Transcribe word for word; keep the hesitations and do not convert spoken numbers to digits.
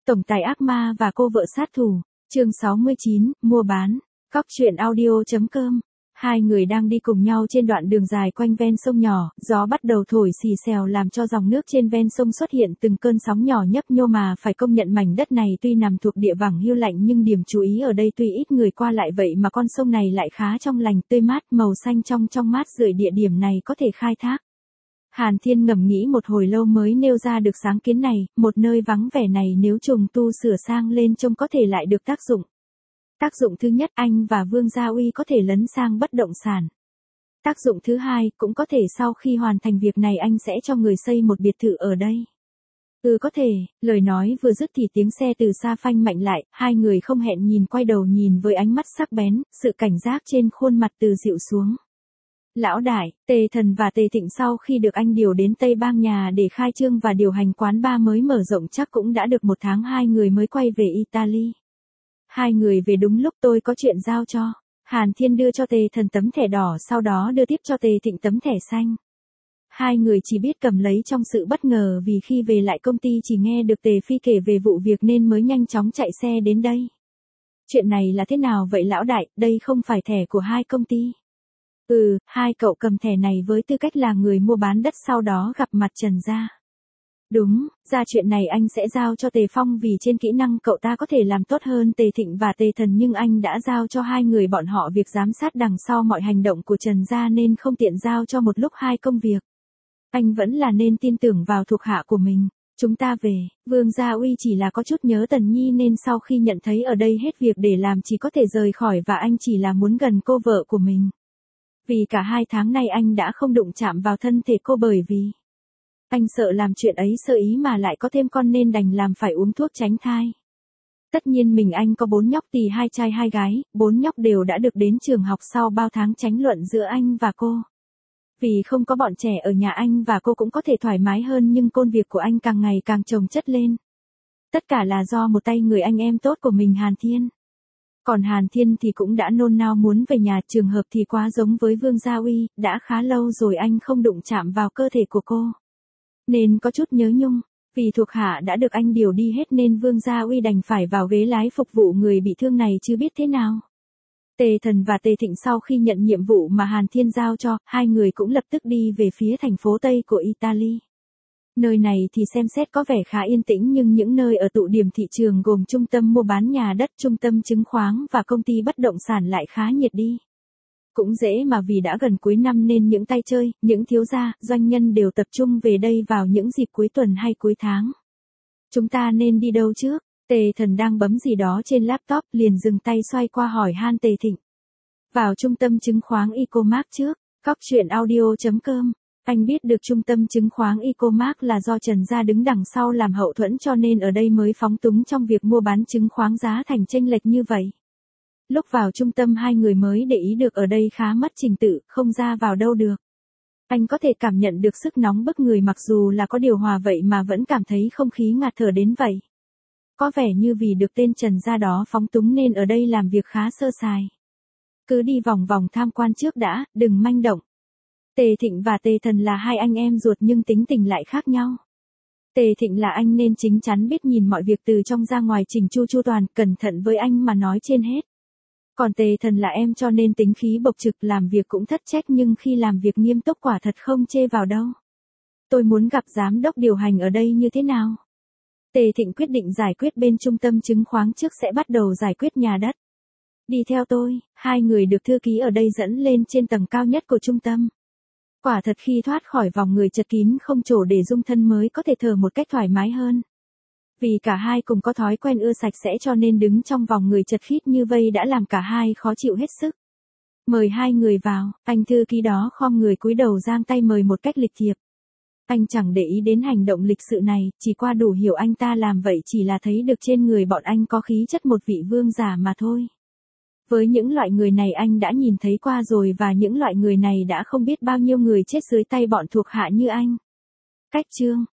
Tổng tài ác ma và cô vợ sát thủ, chương sáu mươi chín, mua bán, cóc truyện audio chấm com. Hai người đang đi cùng nhau trên đoạn đường dài quanh ven sông nhỏ, gió bắt đầu thổi xì xèo làm cho dòng nước trên ven sông xuất hiện từng cơn sóng nhỏ nhấp nhô, mà phải công nhận mảnh đất này tuy nằm thuộc địa vẳng hiu lạnh nhưng điểm chú ý ở đây tuy ít người qua lại vậy mà con sông này lại khá trong lành, tươi mát, màu xanh trong trong mát rượi, địa điểm này có thể khai thác. Hàn Thiên ngẫm nghĩ một hồi lâu mới nêu ra được sáng kiến này, một nơi vắng vẻ này nếu trùng tu sửa sang lên trông có thể lại được tác dụng. Tác dụng thứ nhất, anh và Vương Gia Uy có thể lấn sang bất động sản. Tác dụng thứ hai, cũng có thể sau khi hoàn thành việc này anh sẽ cho người xây một biệt thự ở đây. Ừ có thể, lời nói vừa dứt thì tiếng xe từ xa phanh mạnh lại, hai người không hẹn nhìn quay đầu nhìn với ánh mắt sắc bén, sự cảnh giác trên khuôn mặt từ dịu xuống. Lão đại, Tề Thần và Tề Thịnh sau khi được anh điều đến Tây Bang nhà để khai trương và điều hành quán bar mới mở rộng chắc cũng đã được một tháng hai người mới quay về Italy. Hai người về đúng lúc, tôi có chuyện giao cho. Hàn Thiên đưa cho Tề Thần tấm thẻ đỏ, sau đó đưa tiếp cho Tề Thịnh tấm thẻ xanh. Hai người chỉ biết cầm lấy trong sự bất ngờ, vì khi về lại công ty chỉ nghe được Tề Phi kể về vụ việc nên mới nhanh chóng chạy xe đến đây. Chuyện này là thế nào vậy lão đại, đây không phải thẻ của hai công ty. Ừ, hai cậu cầm thẻ này với tư cách là người mua bán đất sau đó gặp mặt Trần gia. Đúng, ra chuyện này anh sẽ giao cho Tề Phong vì trên kỹ năng cậu ta có thể làm tốt hơn Tề Thịnh và Tề Thần, nhưng anh đã giao cho hai người bọn họ việc giám sát đằng sau mọi hành động của Trần gia nên không tiện giao cho một lúc hai công việc. Anh vẫn là nên tin tưởng vào thuộc hạ của mình. Chúng ta về, Vương Gia Uy chỉ là có chút nhớ Tần Nhi nên sau khi nhận thấy ở đây hết việc để làm chỉ có thể rời khỏi, và anh chỉ là muốn gần cô vợ của mình. Vì cả hai tháng nay anh đã không đụng chạm vào thân thể cô, bởi vì anh sợ làm chuyện ấy sơ ý mà lại có thêm con nên đành làm phải uống thuốc tránh thai. Tất nhiên mình anh có bốn nhóc tỳ, hai trai hai gái, bốn nhóc đều đã được đến trường học sau bao tháng tranh luận giữa anh và cô. Vì không có bọn trẻ ở nhà, anh và cô cũng có thể thoải mái hơn, nhưng công việc của anh càng ngày càng chồng chất lên. Tất cả là do một tay người anh em tốt của mình, Hàn Thiên. Còn Hàn Thiên thì cũng đã nôn nao muốn về nhà, trường hợp thì quá giống với Vương Gia Uy, đã khá lâu rồi anh không đụng chạm vào cơ thể của cô. Nên có chút nhớ nhung, vì thuộc hạ đã được anh điều đi hết nên Vương Gia Uy đành phải vào ghế lái phục vụ người bị thương này chứ biết thế nào. Tề Thần và Tề Thịnh sau khi nhận nhiệm vụ mà Hàn Thiên giao cho, hai người cũng lập tức đi về phía thành phố Tây của Italy. Nơi này thì xem xét có vẻ khá yên tĩnh, nhưng những nơi ở tụ điểm thị trường gồm trung tâm mua bán nhà đất, trung tâm chứng khoán và công ty bất động sản lại khá nhiệt đi. Cũng dễ mà, vì đã gần cuối năm nên những tay chơi, những thiếu gia, doanh nhân đều tập trung về đây vào những dịp cuối tuần hay cuối tháng. Chúng ta nên đi đâu trước? Tề Thần đang bấm gì đó trên laptop liền dừng tay xoay qua hỏi han Tề Thịnh. Vào trung tâm chứng khoán Ecomark trước, cóc truyện audio chấm com. Anh biết được trung tâm chứng khoán Ecomark là do Trần gia đứng đằng sau làm hậu thuẫn, cho nên ở đây mới phóng túng trong việc mua bán chứng khoán giá thành chênh lệch như vậy. Lúc vào trung tâm hai người mới để ý được ở đây khá mất trình tự, không ra vào đâu được. Anh có thể cảm nhận được sức nóng bức người, mặc dù là có điều hòa vậy mà vẫn cảm thấy không khí ngạt thở đến vậy. Có vẻ như vì được tên Trần gia đó phóng túng nên ở đây làm việc khá sơ sài. Cứ đi vòng vòng tham quan trước đã, đừng manh động. Tề Thịnh và Tề Thần là hai anh em ruột nhưng tính tình lại khác nhau. Tề Thịnh là anh nên chính chắn, biết nhìn mọi việc từ trong ra ngoài chỉnh chu chu toàn, cẩn thận với anh mà nói trên hết. Còn Tề Thần là em cho nên tính khí bộc trực, làm việc cũng thất trách nhưng khi làm việc nghiêm túc quả thật không chê vào đâu. Tôi muốn gặp giám đốc điều hành ở đây như thế nào? Tề Thịnh quyết định giải quyết bên trung tâm chứng khoán trước, sẽ bắt đầu giải quyết nhà đất. Đi theo tôi, hai người được thư ký ở đây dẫn lên trên tầng cao nhất của trung tâm. Quả thật khi thoát khỏi vòng người chật kín không chỗ để dung thân mới có thể thở một cách thoải mái hơn. Vì cả hai cùng có thói quen ưa sạch sẽ cho nên đứng trong vòng người chật khít như vây đã làm cả hai khó chịu hết sức. Mời hai người vào, anh thư ký đó khom người cúi đầu giang tay mời một cách lịch thiệp. Anh chẳng để ý đến hành động lịch sự này, chỉ qua đủ hiểu anh ta làm vậy chỉ là thấy được trên người bọn anh có khí chất một vị vương giả mà thôi. Với những loại người này anh đã nhìn thấy qua rồi, và những loại người này đã không biết bao nhiêu người chết dưới tay bọn thuộc hạ như anh. Cách chương